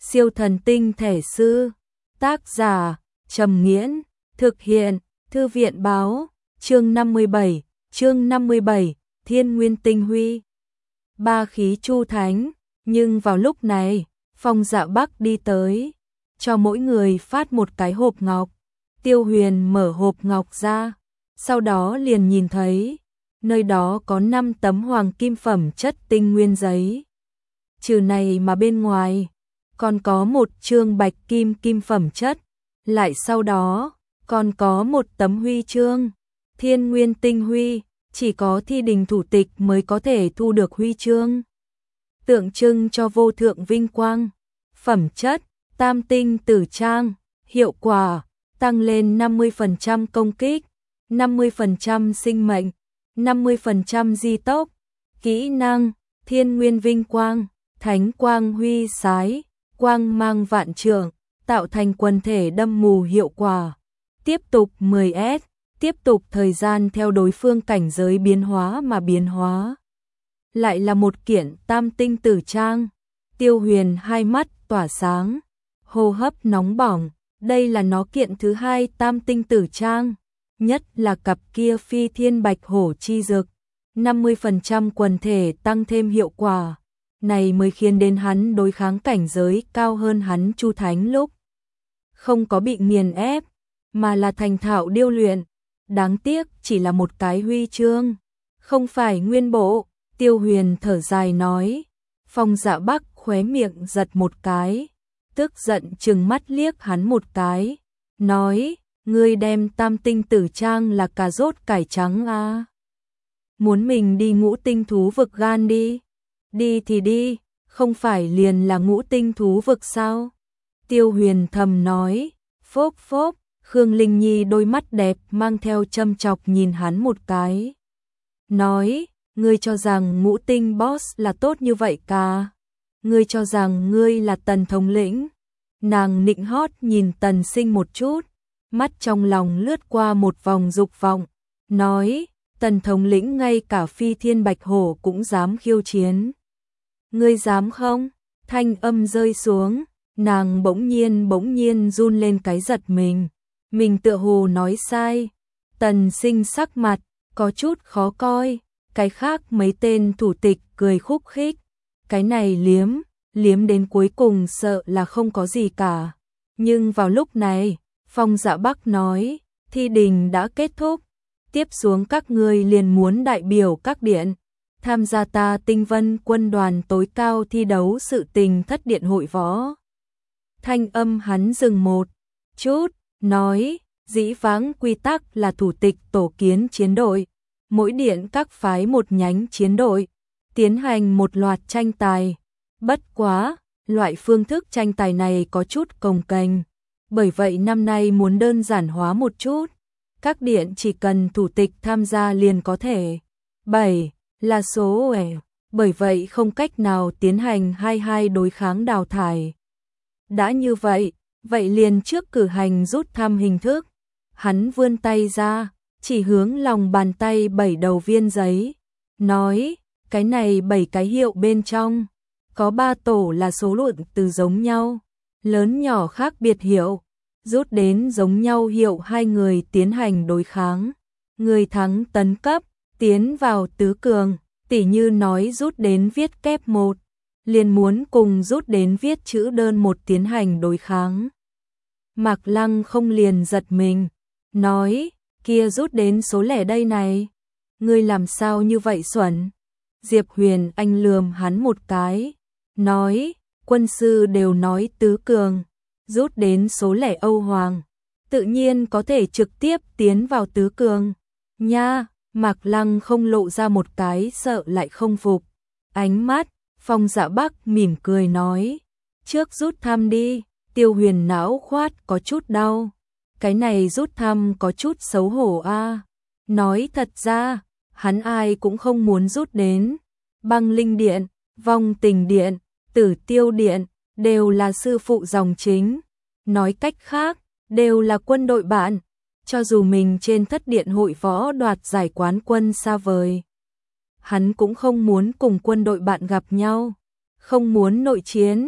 Siêu thần tinh thể sư. Tác giả Trầm Nghiễn. Thực hiện Thư viện báo. Chương 57, Thiên Nguyên Tinh Huy. Ba khí chu thánh. Nhưng vào lúc này, Phong Dạ Bắc đi tới, cho mỗi người phát một cái hộp ngọc. Tiêu Huyền mở hộp ngọc ra, sau đó liền nhìn thấy, nơi đó có 5 tấm hoàng kim phẩm chất tinh nguyên giấy. Trừ này mà bên ngoài, còn có một chương bạch kim kim phẩm chất, lại sau đó, còn có một tấm huy chương, Thiên Nguyên Tinh Huy, chỉ có thi đình thủ tịch mới có thể thu được huy chương. Tượng trưng cho vô thượng vinh quang. Phẩm chất, tam tinh tử trang, hiệu quả, tăng lên 50% công kích, 50% sinh mệnh, 50% di tốc. Kỹ năng, thiên nguyên vinh quang, thánh quang huy sái, quang mang vạn trượng, tạo thành quần thể đâm mù hiệu quả. Tiếp tục 10S, tiếp tục thời gian theo đối phương cảnh giới biến hóa mà biến hóa. Lại là một kiện tam tinh tử trang. Tiêu Huyền hai mắt tỏa sáng, hô hấp nóng bỏng, đây là nó kiện thứ hai tam tinh tử trang, nhất là cặp kia phi thiên bạch hổ chi dực, 50% quần thể tăng thêm hiệu quả, này mới khiến đến hắn đối kháng cảnh giới cao hơn hắn Chu Thánh lúc. Không có bị nghiền ép, mà là thành thạo điêu luyện, đáng tiếc chỉ là một cái huy chương, không phải nguyên bộ. Tiêu Huyền thở dài nói. Phong Dạ Bắc khóe miệng giật một cái, tức giận trừng mắt liếc hắn một cái, nói, ngươi đem tam tinh tử trang là cà rốt cải trắng à? Muốn mình đi ngũ tinh thú vực gan đi, đi thì đi, không phải liền là ngũ tinh thú vực sao? Tiêu Huyền thầm nói, phốp phốp, Khương Linh Nhi đôi mắt đẹp mang theo châm chọc nhìn hắn một cái, nói, ngươi cho rằng ngũ tinh boss là tốt như vậy cả? Ngươi cho rằng ngươi là Tần thống lĩnh? Nàng nịnh hót nhìn Tần Sinh một chút, mắt trong lòng lướt qua một vòng dục vọng, nói, Tần thống lĩnh ngay cả phi thiên bạch hổ cũng dám khiêu chiến. Ngươi dám không? Thanh âm rơi xuống, nàng bỗng nhiên run lên cái giật mình tựa hồ nói sai. Tần Sinh sắc mặt có chút khó coi. Cái khác mấy tên thủ tịch cười khúc khích, cái này liếm đến cuối cùng sợ là không có gì cả. Nhưng vào lúc này, Phong Dạ Bắc nói, thi đình đã kết thúc, tiếp xuống các ngươi liền muốn đại biểu các điện, tham gia ta Tinh Vân quân đoàn tối cao thi đấu sự tình thất điện hội võ. Thanh âm hắn dừng một chút, nói, dĩ vãng quy tắc là thủ tịch tổ kiến chiến đội. Mỗi điện các phái một nhánh chiến đội, tiến hành một loạt tranh tài. Bất quá, loại phương thức tranh tài này có chút cồng kềnh, bởi vậy năm nay muốn đơn giản hóa một chút. Các điện chỉ cần thủ tịch tham gia liền có thể. 7 là số bởi vậy không cách nào tiến hành 22 đối kháng đào thải. Đã như vậy, vậy liền trước cử hành rút thăm hình thức. Hắn vươn tay ra, chỉ hướng lòng bàn tay 7 đầu viên giấy, nói, cái này 7 cái hiệu bên trong, có 3 tổ là số lượng từ giống nhau, lớn nhỏ khác biệt hiệu, rút đến giống nhau hiệu 2 người tiến hành đối kháng, người thắng tấn cấp, tiến vào tứ cường, tỉ như nói rút đến viết kép 1, liền muốn cùng rút đến viết chữ đơn 1 tiến hành đối kháng. Mạc Lăng không liền giật mình, nói, kia rút đến số lẻ đây này, ngươi làm sao như vậy xuẩn? Diệp Huyền Anh lườm hắn một cái, nói, quân sư đều nói tứ cường, rút đến số lẻ Âu Hoàng, tự nhiên có thể trực tiếp tiến vào tứ cường. Nha, Mạc Lăng không lộ ra một cái sợ lại không phục. Ánh mắt, Phong Dạ Bắc mỉm cười nói, trước rút thăm đi. Tiêu Huyền não khoát có chút đau. Cái này rút thăm có chút xấu hổ a. Nói thật ra, hắn ai cũng không muốn rút đến. Băng Linh Điện, Vong Tình Điện, Tử Tiêu Điện, đều là sư phụ dòng chính. Nói cách khác, đều là quân đội bạn. Cho dù mình trên thất điện hội võ đoạt giải quán quân xa vời, hắn cũng không muốn cùng quân đội bạn gặp nhau. Không muốn nội chiến,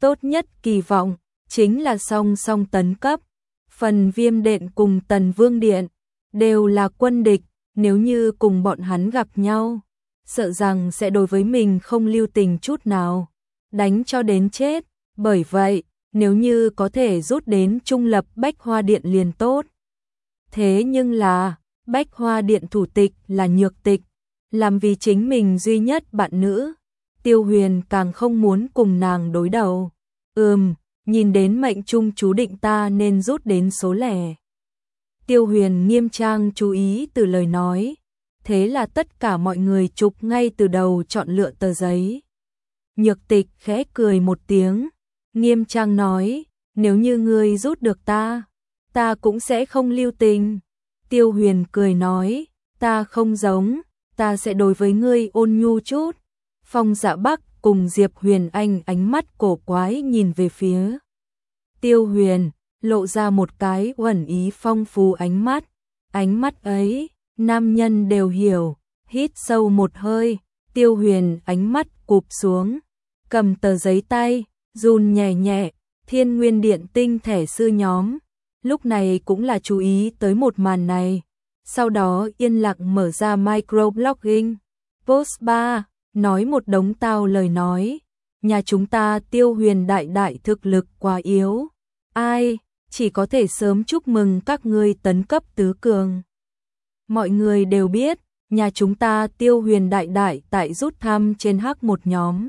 tốt nhất kỳ vọng chính là song song tấn cấp. Phần Viêm Điện cùng Tần Vương Điện đều là quân địch, nếu như cùng bọn hắn gặp nhau, sợ rằng sẽ đối với mình không lưu tình chút nào, đánh cho đến chết. Bởi vậy, nếu như có thể rút đến trung lập Bách Hoa Điện liền tốt. Thế nhưng là, Bách Hoa Điện thủ tịch là Nhược Tịch, làm vì chính mình duy nhất bạn nữ, Tiêu Huyền càng không muốn cùng nàng đối đầu. Nhìn đến mệnh trung chú định ta nên rút đến số lẻ. Tiêu Huyền nghiêm trang chú ý từ lời nói, thế là tất cả mọi người chụp ngay từ đầu chọn lựa tờ giấy. Nhược Tịch khẽ cười một tiếng, nghiêm trang nói, nếu như ngươi rút được ta cũng sẽ không lưu tình. Tiêu Huyền cười nói, ta không giống, ta sẽ đối với ngươi ôn nhu chút. Phong Dạ Bắc cùng Diệp Huyền Anh ánh mắt cổ quái nhìn về phía Tiêu Huyền, lộ ra một cái uẩn ý phong phú ánh mắt. Ánh mắt ấy, nam nhân đều hiểu. Hít sâu một hơi, Tiêu Huyền ánh mắt cụp xuống, cầm tờ giấy tay, run nhẹ nhẹ. Thiên Nguyên Điện tinh thể sư nhóm lúc này cũng là chú ý tới một màn này, sau đó yên lặng mở ra microblogging post 3, nói một đống tao lời nói, nhà chúng ta Tiêu Huyền đại thực lực quá yếu, ai, chỉ có thể sớm chúc mừng các ngươi tấn cấp tứ cường. Mọi người đều biết, nhà chúng ta Tiêu Huyền đại tại rút thăm trên H1 nhóm.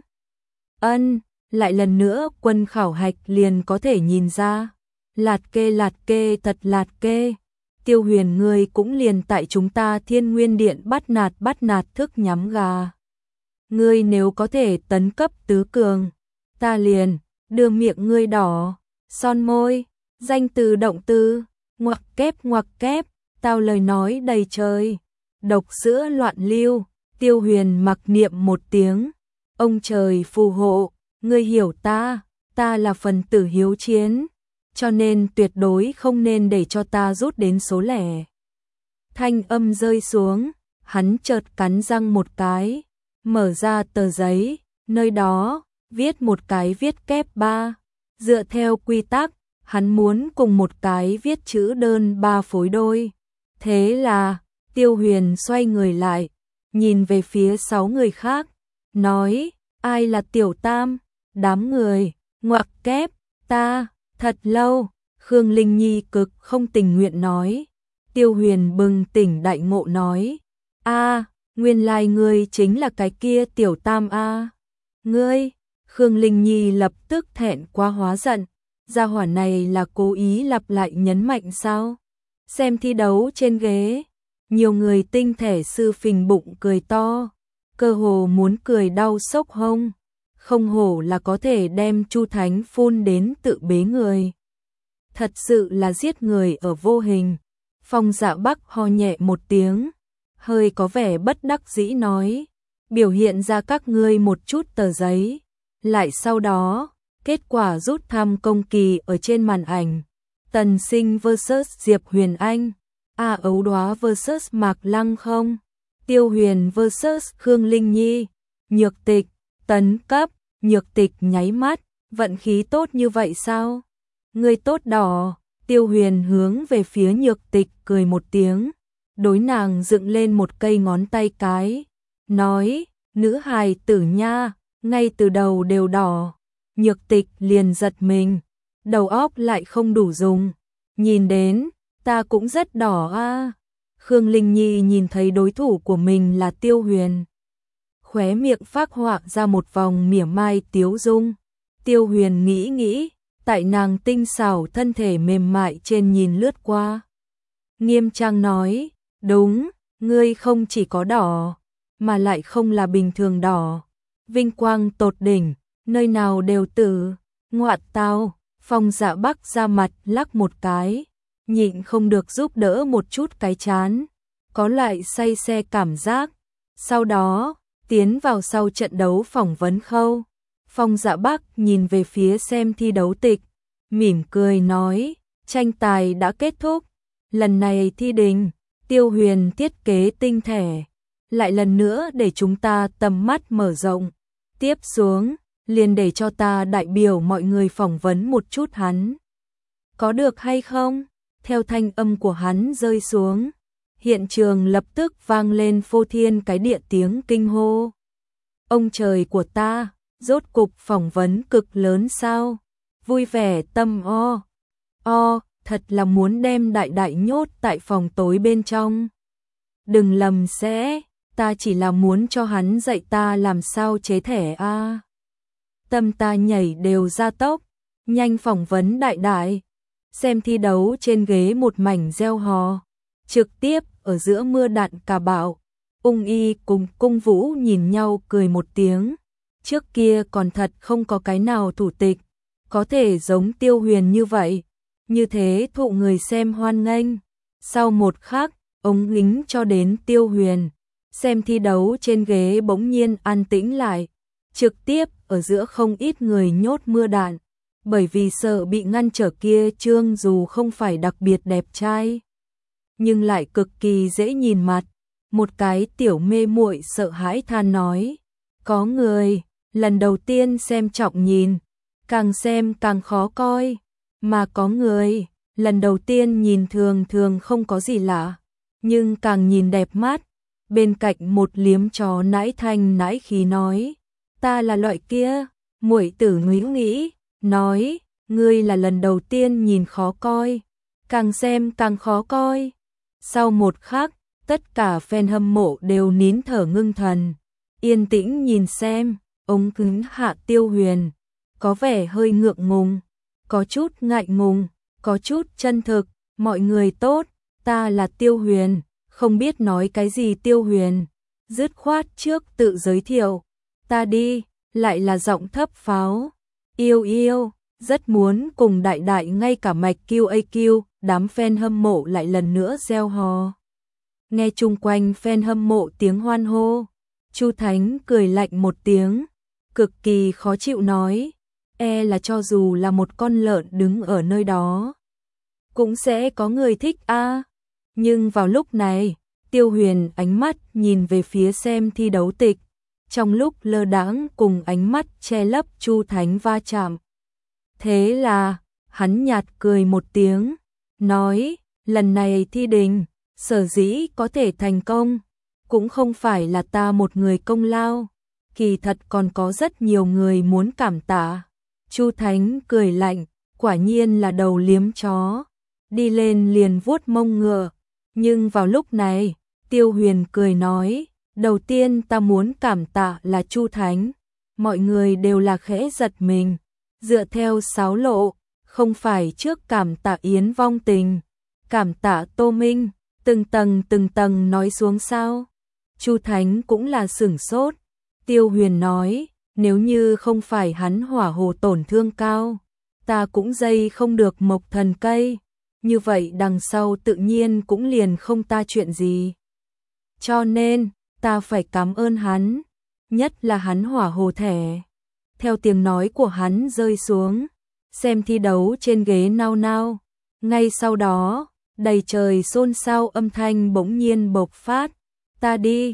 Lại lần nữa quân khảo hạch liền có thể nhìn ra. Lạt kê thật lạt kê. Tiêu Huyền ngươi cũng liền tại chúng ta Thiên Nguyên Điện bắt nạt thức nhắm gà. Ngươi nếu có thể tấn cấp tứ cường, ta liền đưa miệng ngươi đỏ, son môi, danh từ động từ, ngoặc kép, tao lời nói đầy trời, độc sữa loạn lưu. Tiêu Huyền mặc niệm một tiếng, ông trời phù hộ, ngươi hiểu ta là phần tử hiếu chiến, cho nên tuyệt đối không nên để cho ta rút đến số lẻ. Thanh âm rơi xuống, hắn chợt cắn răng một cái, mở ra tờ giấy, nơi đó viết một cái viết kép 3, dựa theo quy tắc, hắn muốn cùng một cái viết chữ đơn 3 phối đôi. Thế là, Tiêu Huyền xoay người lại, nhìn về phía 6 người khác, nói, ai là tiểu tam? Đám người, ngoặc kép, ta, thật lâu. Khương Linh Nhi cực không tình nguyện nói. Tiêu Huyền bừng tỉnh đại ngộ nói, nguyên lai ngươi chính là cái kia tiểu tam a. Ngươi, Khương Linh Nhi lập tức thẹn quá hóa giận, gia hỏa này là cố ý lặp lại nhấn mạnh sao? Xem thi đấu trên ghế, nhiều người tinh thể sư phình bụng cười to, cơ hồ muốn cười đau sốc hông. Không hổ là có thể đem Chu Thánh phun đến tự bế người. Thật sự là giết người ở vô hình. Phong Dạ Bắc ho nhẹ một tiếng, hơi có vẻ bất đắc dĩ nói, biểu hiện ra các ngươi một chút tờ giấy, lại sau đó, kết quả rút thăm công kỳ ở trên màn ảnh. Tần Sinh vs Diệp Huyền Anh, Ấu Đóa vs Mạc Lăng không, Tiêu Huyền vs Khương Linh Nhi, Nhược Tịch, tấn cấp. Nhược Tịch nháy mắt, vận khí tốt như vậy sao? Ngươi tốt đỏ. Tiêu Huyền hướng về phía Nhược Tịch cười một tiếng, đối nàng dựng lên một cây ngón tay cái, nói, nữ hài tử nha, ngay từ đầu đều đỏ. Nhược Tịch liền giật mình, đầu óc lại không đủ dùng, nhìn đến, ta cũng rất đỏ a. Khương Linh Nhi nhìn thấy đối thủ của mình là Tiêu Huyền, khóe miệng phác họa ra một vòng mỉa mai tiếu dung. Tiêu Huyền nghĩ, tại nàng tinh xảo thân thể mềm mại trên nhìn lướt qua. Nghiêm trang nói, đúng, ngươi không chỉ có đỏ, mà lại không là bình thường đỏ. Vinh quang tột đỉnh, nơi nào đều tử, ngoạn tao. Phong Dạ Bắc ra mặt lắc một cái, nhịn không được giúp đỡ một chút cái chán, có lại say xe cảm giác. Sau đó, tiến vào sau trận đấu phỏng vấn khâu. Phong Dạ Bắc nhìn về phía xem thi đấu tịch, mỉm cười nói, tranh tài đã kết thúc, lần này thi đình, Tiêu Huyền thiết kế tinh thể, lại lần nữa để chúng ta tầm mắt mở rộng. Tiếp xuống, liền để cho ta đại biểu mọi người phỏng vấn một chút hắn. Có được hay không? Theo thanh âm của hắn rơi xuống, hiện trường lập tức vang lên phô thiên cái địa tiếng kinh hô. Ông trời của ta, rốt cục phỏng vấn cực lớn sao? Vui vẻ tâm thật là muốn đem đại đại nhốt tại phòng tối bên trong. Đừng lầm sẽ, ta chỉ là muốn cho hắn dạy ta làm sao chế thẻ a. Tâm ta nhảy đều ra tốc, nhanh phỏng vấn đại đại. Xem thi đấu trên ghế một mảnh reo hò, trực tiếp ở giữa mưa đạn cà bạo. Ung Y cùng Cung Vũ nhìn nhau cười một tiếng. Trước kia còn thật không có cái nào thủ tịch có thể giống Tiêu Huyền như vậy, như thế thụ người xem hoan nghênh. Sau một khắc, ống lính cho đến Tiêu Huyền, xem thi đấu trên ghế bỗng nhiên an tĩnh lại, trực tiếp ở giữa không ít người nhốt mưa đạn, bởi vì sợ bị ngăn trở kia Trương dù không phải đặc biệt đẹp trai, nhưng lại cực kỳ dễ nhìn mặt. Một cái tiểu mê muội sợ hãi than nói, có người, lần đầu tiên xem trọng nhìn, càng xem càng khó coi, mà có người, lần đầu tiên nhìn thường thường không có gì lạ, nhưng càng nhìn đẹp mắt. Bên cạnh một liếm chó nãi thanh nãi khí nói, ta là loại kia. Muội tử nghĩ, nói, ngươi là lần đầu tiên nhìn khó coi, càng xem càng khó coi. Sau một khắc, tất cả fan hâm mộ đều nín thở ngưng thần, yên tĩnh nhìn xem. Ống kính hạ Tiêu Huyền, có vẻ hơi ngượng ngùng, có chút ngại ngùng, có chút chân thực. Mọi người tốt, ta là Tiêu Huyền. Không biết nói cái gì Tiêu Huyền, dứt khoát trước tự giới thiệu. Ta đi, lại là giọng thấp pháo. Yêu, rất muốn cùng đại đại ngay cả mạch QAQ, đám fan hâm mộ lại lần nữa reo hò. Nghe chung quanh fan hâm mộ tiếng hoan hô, Chu Thánh cười lạnh một tiếng, cực kỳ khó chịu nói, là cho dù là một con lợn đứng ở nơi đó, cũng sẽ có người thích a. Nhưng vào lúc này, Tiêu Huyền ánh mắt nhìn về phía xem thi đấu tịch, trong lúc lơ đãng cùng ánh mắt che lấp Chu Thánh va chạm. Thế là, hắn nhạt cười một tiếng, nói, lần này thi đình, sở dĩ có thể thành công, cũng không phải là ta một người công lao, kỳ thật còn có rất nhiều người muốn cảm tạ. Chu Thánh cười lạnh, quả nhiên là đầu liếm chó, đi lên liền vuốt mông ngựa. Nhưng vào lúc này, Tiêu Huyền cười nói, đầu tiên ta muốn cảm tạ là Chu Thánh. Mọi người đều là khẽ giật mình, dựa theo sáo lộ, không phải trước cảm tạ Yến Vong Tình, cảm tạ Tô Minh, từng tầng nói xuống sao. Chu Thánh cũng là sửng sốt. Tiêu Huyền nói, nếu như không phải hắn hỏa hồ tổn thương cao, ta cũng dây không được mộc thần cây, như vậy đằng sau tự nhiên cũng liền không ta chuyện gì. Cho nên, ta phải cảm ơn hắn, nhất là hắn hỏa hồ thẻ. Theo tiếng nói của hắn rơi xuống, xem thi đấu trên ghế nao nao. Ngay sau đó, đầy trời xôn xao âm thanh bỗng nhiên bộc phát. Ta đi,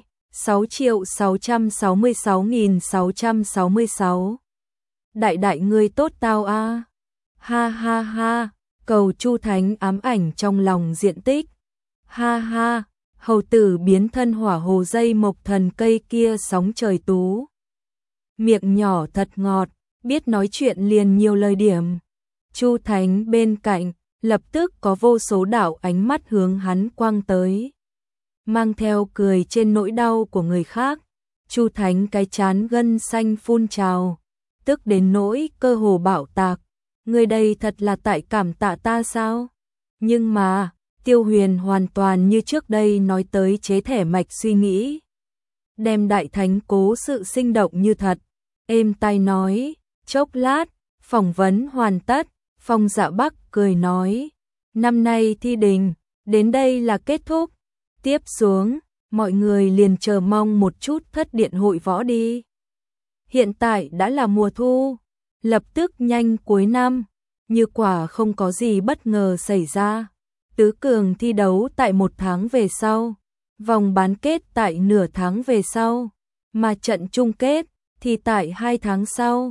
6.666.666. Đại đại ngươi tốt tao a. Ha ha ha, cầu Chu Thánh ám ảnh trong lòng diện tích. Ha ha, hầu tử biến thân hỏa hồ dây mộc thần cây kia sóng trời tú. Miệng nhỏ thật ngọt, biết nói chuyện liền nhiều lời điểm. Chu Thánh bên cạnh, lập tức có vô số đạo ánh mắt hướng hắn quang tới, mang theo cười trên nỗi đau của người khác. Chu Thánh cái chán gân xanh phun trào, tức đến nỗi cơ hồ bạo tạc. Người đây thật là tại cảm tạ ta sao? Nhưng mà, Tiêu Huyền hoàn toàn như trước đây nói tới chế thẻ mạch suy nghĩ. Đem đại thánh cố sự sinh động như thật, êm tai nói, chốc lát, phỏng vấn hoàn tất, Phong Dạ Bắc cười nói, năm nay thi đình, đến đây là kết thúc. Tiếp xuống, mọi người liền chờ mong một chút thất điện hội võ đi. Hiện tại đã là mùa thu, lập tức nhanh cuối năm, như quả không có gì bất ngờ xảy ra. Tứ cường thi đấu tại 1 tháng về sau, vòng bán kết tại nửa tháng về sau, mà trận chung kết thì tại 2 tháng sau.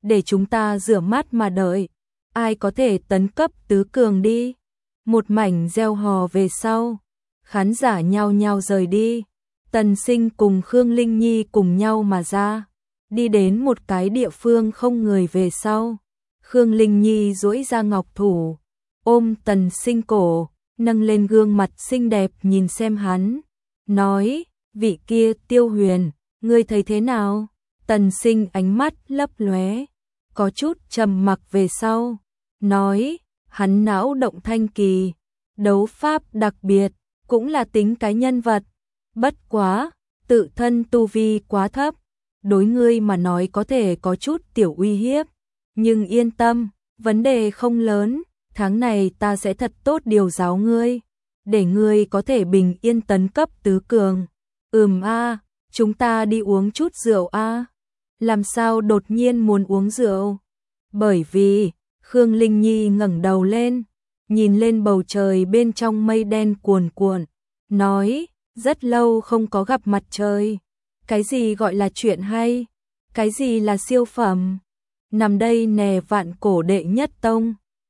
để chúng ta rửa mắt mà đợi. Ai có thể tấn cấp tứ cường đi. Một mảnh reo hò về sau. Khán giả nhao nhao rời đi. Tần Sinh cùng Khương Linh Nhi cùng nhau mà ra. Đi đến một cái địa phương không người về sau. Khương Linh Nhi duỗi ra ngọc thủ, ôm Tần Sinh cổ, nâng lên gương mặt xinh đẹp nhìn xem hắn. Nói, vị kia Tiêu Huyền, ngươi thấy thế nào? Tần Sinh ánh mắt lấp lóe, có chút trầm mặc về sau. Nói, hắn não động thanh kỳ, đấu pháp đặc biệt, cũng là tính cái nhân vật. Bất quá, tự thân tu vi quá thấp, đối ngươi mà nói có thể có chút tiểu uy hiếp. Nhưng yên tâm, vấn đề không lớn, tháng này ta sẽ thật tốt điều giáo ngươi, để ngươi có thể bình yên tấn cấp tứ cường. Chúng ta đi uống chút rượu a. Làm sao đột nhiên muốn uống rượu? Bởi vì, Khương Linh Nhi ngẩng đầu lên, nhìn lên bầu trời bên trong mây đen cuồn cuộn, nói, rất lâu không có gặp mặt trời. Cái gì gọi là chuyện hay? Cái gì là siêu phẩm? Nằm đây nè vạn cổ đệ nhất tông.